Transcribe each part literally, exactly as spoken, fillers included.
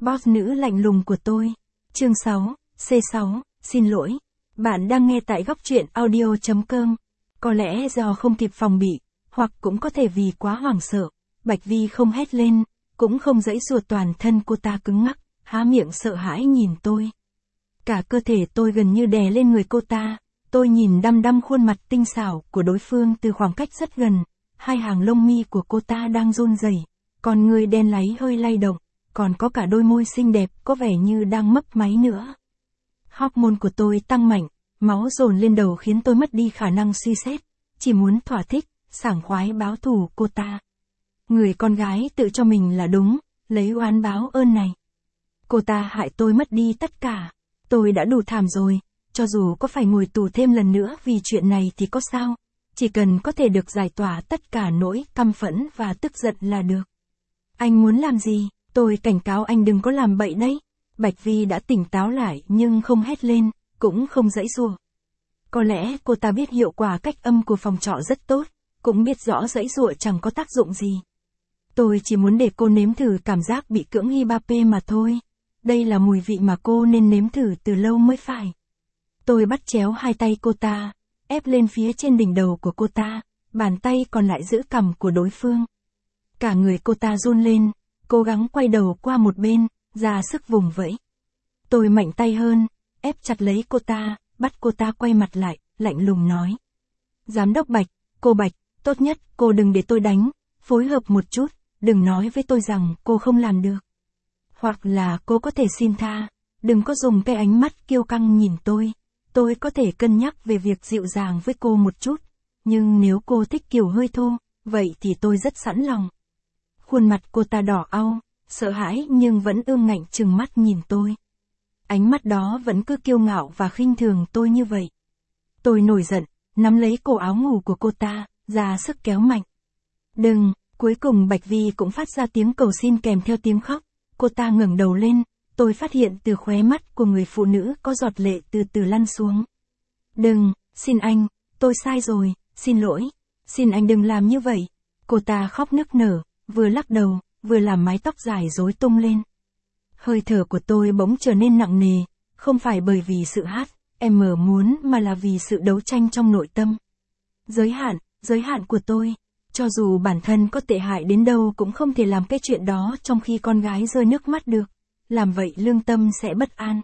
Boss nữ lạnh lùng của tôi. Chương sáu, C sáu, xin lỗi. Bạn đang nghe tại góc truyện audio chấm com. Có lẽ do không kịp phòng bị, hoặc cũng có thể vì quá hoảng sợ, Bạch Vi không hét lên, cũng không giãy giụa, toàn thân cô ta cứng ngắc, há miệng sợ hãi nhìn tôi. Cả cơ thể tôi gần như đè lên người cô ta, tôi nhìn đăm đăm khuôn mặt tinh xảo của đối phương từ khoảng cách rất gần, hai hàng lông mi của cô ta đang run rẩy, còn người đen láy hơi lay động, còn có cả đôi môi xinh đẹp có vẻ như đang mấp máy nữa. Hormone của tôi tăng mạnh, máu dồn lên đầu khiến tôi mất đi khả năng suy xét, chỉ muốn thỏa thích, sảng khoái báo thù cô ta. Người con gái tự cho mình là đúng, lấy oán báo ơn này. Cô ta hại tôi mất đi tất cả, tôi đã đủ thảm rồi, cho dù có phải ngồi tù thêm lần nữa vì chuyện này thì có sao, chỉ cần có thể được giải tỏa tất cả nỗi căm phẫn và tức giận là được. Anh muốn làm gì? Tôi cảnh cáo anh đừng có làm bậy đấy. Bạch Vi đã tỉnh táo lại nhưng không hét lên, cũng không giãy giụa. Có lẽ cô ta biết hiệu quả cách âm của phòng trọ rất tốt, cũng biết rõ giãy giụa chẳng có tác dụng gì. Tôi chỉ muốn để cô nếm thử cảm giác bị cưỡng hi ba pê mà thôi. Đây là mùi vị mà cô nên nếm thử từ lâu mới phải. Tôi bắt chéo hai tay cô ta, ép lên phía trên đỉnh đầu của cô ta, bàn tay còn lại giữ cằm của đối phương. Cả người cô ta run lên, cố gắng quay đầu qua một bên, ra sức vùng vẫy. Tôi mạnh tay hơn, ép chặt lấy cô ta, bắt cô ta quay mặt lại, lạnh lùng nói. Giám đốc Bạch, cô Bạch, tốt nhất cô đừng để tôi đánh, phối hợp một chút, đừng nói với tôi rằng cô không làm được. Hoặc là cô có thể xin tha, đừng có dùng cái ánh mắt kiêu căng nhìn tôi. Tôi có thể cân nhắc về việc dịu dàng với cô một chút, nhưng nếu cô thích kiểu hơi thô, vậy thì tôi rất sẵn lòng. Khuôn mặt cô ta đỏ au, sợ hãi nhưng vẫn ương ngạnh trừng mắt nhìn tôi. Ánh mắt đó vẫn cứ kiêu ngạo và khinh thường tôi như vậy. Tôi nổi giận, nắm lấy cổ áo ngủ của cô ta, ra sức kéo mạnh. Đừng, cuối cùng Bạch Vi cũng phát ra tiếng cầu xin kèm theo tiếng khóc. Cô ta ngẩng đầu lên, tôi phát hiện từ khóe mắt của người phụ nữ có giọt lệ từ từ lăn xuống. Đừng, xin anh, tôi sai rồi, xin lỗi, xin anh đừng làm như vậy. Cô ta khóc nức nở, vừa lắc đầu, vừa làm mái tóc dài rối tung lên. Hơi thở của tôi bỗng trở nên nặng nề, không phải bởi vì sự hát, em mở muốn mà là vì sự đấu tranh trong nội tâm. Giới hạn, giới hạn của tôi, cho dù bản thân có tệ hại đến đâu cũng không thể làm cái chuyện đó trong khi con gái rơi nước mắt được, làm vậy lương tâm sẽ bất an.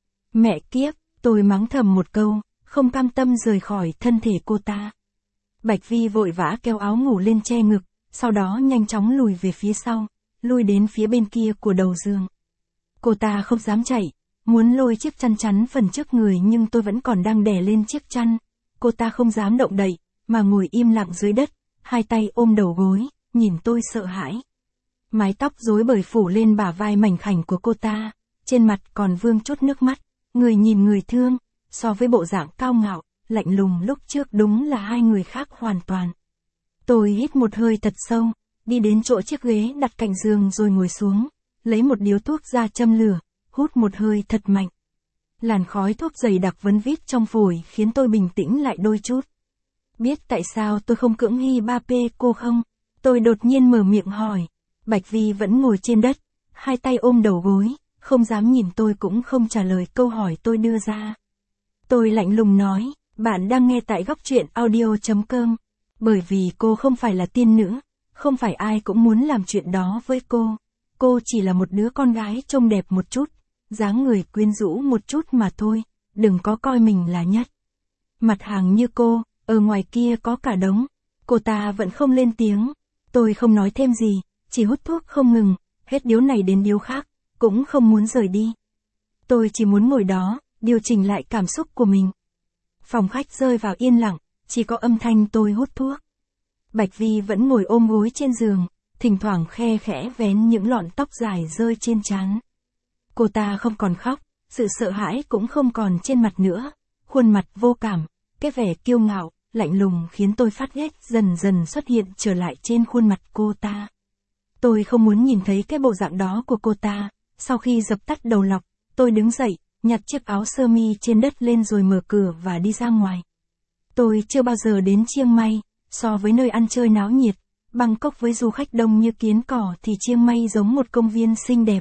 Mẹ kiếp, tôi mắng thầm một câu, không cam tâm rời khỏi thân thể cô ta. Bạch Vi vội vã kéo áo ngủ lên che ngực, sau đó nhanh chóng lùi về phía sau, lùi đến phía bên kia của đầu giường. Cô ta không dám chạy, muốn lôi chiếc chăn chắn phần trước người nhưng tôi vẫn còn đang đè lên chiếc chăn. Cô ta không dám động đậy, mà ngồi im lặng dưới đất, hai tay ôm đầu gối, nhìn tôi sợ hãi. Mái tóc rối bời phủ lên bả vai mảnh khảnh của cô ta, trên mặt còn vương chút nước mắt, người nhìn người thương, so với bộ dạng cao ngạo, lạnh lùng lúc trước đúng là hai người khác hoàn toàn. Tôi hít một hơi thật sâu, đi đến chỗ chiếc ghế đặt cạnh giường rồi ngồi xuống, lấy một điếu thuốc ra châm lửa, hút một hơi thật mạnh. Làn khói thuốc dày đặc vấn vít trong phổi khiến tôi bình tĩnh lại đôi chút. Biết tại sao tôi không cưỡng hi ba pê cô không? Tôi đột nhiên mở miệng hỏi. Bạch Vi vẫn ngồi trên đất, hai tay ôm đầu gối, không dám nhìn tôi cũng không trả lời câu hỏi tôi đưa ra. Tôi lạnh lùng nói, bạn đang nghe tại góc truyện audio chấm com. Bởi vì cô không phải là tiên nữ, không phải ai cũng muốn làm chuyện đó với cô. Cô chỉ là một đứa con gái trông đẹp một chút, dáng người quyến rũ một chút mà thôi, đừng có coi mình là nhất. Mặt hàng như cô, ở ngoài kia có cả đống. Cô ta vẫn không lên tiếng, tôi không nói thêm gì, chỉ hút thuốc không ngừng, hết điếu này đến điếu khác, cũng không muốn rời đi. Tôi chỉ muốn ngồi đó, điều chỉnh lại cảm xúc của mình. Phòng khách rơi vào yên lặng, chỉ có âm thanh tôi hút thuốc. Bạch Vi vẫn ngồi ôm gối trên giường, thỉnh thoảng khe khẽ vén những lọn tóc dài rơi trên trán. Cô ta không còn khóc, sự sợ hãi cũng không còn trên mặt nữa, khuôn mặt vô cảm, cái vẻ kiêu ngạo, lạnh lùng khiến tôi phát ghét dần dần xuất hiện trở lại trên khuôn mặt cô ta. Tôi không muốn nhìn thấy cái bộ dạng đó của cô ta. Sau khi dập tắt đầu lọc, tôi đứng dậy, nhặt chiếc áo sơ mi trên đất lên rồi mở cửa và đi ra ngoài. Tôi chưa bao giờ đến Chiang Mai, so với nơi ăn chơi náo nhiệt, Bangkok với du khách đông như kiến cỏ thì Chiang Mai giống một công viên xinh đẹp,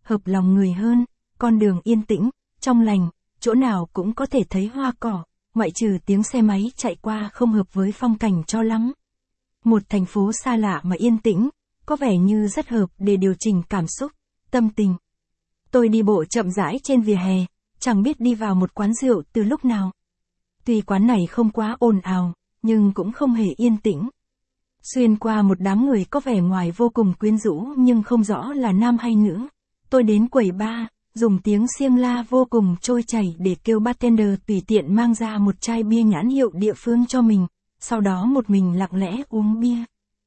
hợp lòng người hơn, con đường yên tĩnh, trong lành, chỗ nào cũng có thể thấy hoa cỏ, ngoại trừ tiếng xe máy chạy qua không hợp với phong cảnh cho lắm. Một thành phố xa lạ mà yên tĩnh, có vẻ như rất hợp để điều chỉnh cảm xúc, tâm tình. Tôi đi bộ chậm rãi trên vỉa hè, chẳng biết đi vào một quán rượu từ lúc nào. Tuy quán này không quá ồn ào, nhưng cũng không hề yên tĩnh. Xuyên qua một đám người có vẻ ngoài vô cùng quyến rũ nhưng không rõ là nam hay nữ. Tôi đến quầy bar, dùng tiếng xiêng la vô cùng trôi chảy để kêu bartender tùy tiện mang ra một chai bia nhãn hiệu địa phương cho mình, sau đó một mình lặng lẽ uống bia.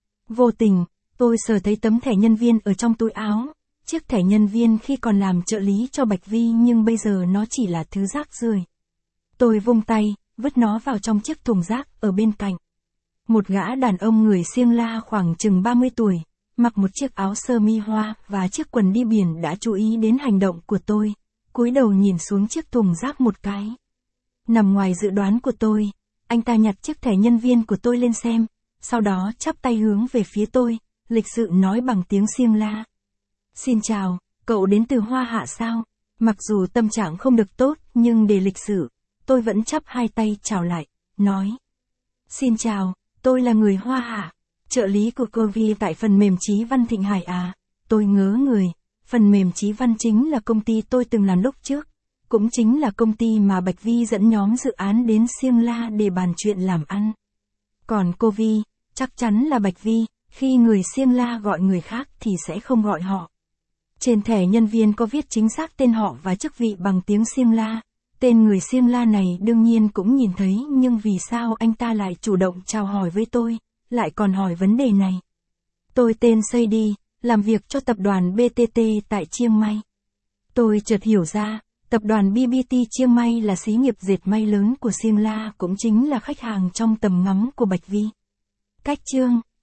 Vô tình, tôi sờ thấy tấm thẻ nhân viên ở trong túi áo, chiếc thẻ nhân viên khi còn làm trợ lý cho Bạch Vi nhưng bây giờ nó chỉ là thứ rác rưởi. Tôi vung tay, vứt nó vào trong chiếc thùng rác ở bên cạnh. Một gã đàn ông người xiêng la khoảng chừng ba mươi tuổi, mặc một chiếc áo sơ mi hoa và chiếc quần đi biển đã chú ý đến hành động của tôi, cúi đầu nhìn xuống chiếc thùng rác một cái. Nằm ngoài dự đoán của tôi, anh ta nhặt chiếc thẻ nhân viên của tôi lên xem, sau đó chắp tay hướng về phía tôi, lịch sự nói bằng tiếng xiêng la. Xin chào, cậu đến từ Hoa Hạ sao? Mặc dù tâm trạng không được tốt nhưng để lịch sự, tôi vẫn chắp hai tay chào lại, nói. Xin chào, tôi là người Hoa Hạ, trợ lý của cô Vi tại phần mềm Chí Văn Thịnh Hải à. Tôi ngớ người, phần mềm Chí Văn chính là công ty tôi từng làm lúc trước, cũng chính là công ty mà Bạch Vi dẫn nhóm dự án đến Siêng La để bàn chuyện làm ăn. Còn cô Vi, chắc chắn là Bạch Vi, khi người Siêng La gọi người khác thì sẽ không gọi họ. Trên thẻ nhân viên có viết chính xác tên họ và chức vị bằng tiếng Siêng La. Tên người Siêng La này đương nhiên cũng nhìn thấy nhưng vì sao anh ta lại chủ động chào hỏi với tôi, lại còn hỏi vấn đề này. Tôi tên Seydi, làm việc cho tập đoàn bê tê tê tại Chiang Mai. Tôi chợt hiểu ra, tập đoàn bê bê tê Chiang Mai là xí nghiệp dệt may lớn của Siêng La cũng chính là khách hàng trong tầm ngắm của Bạch Vi. Cách chương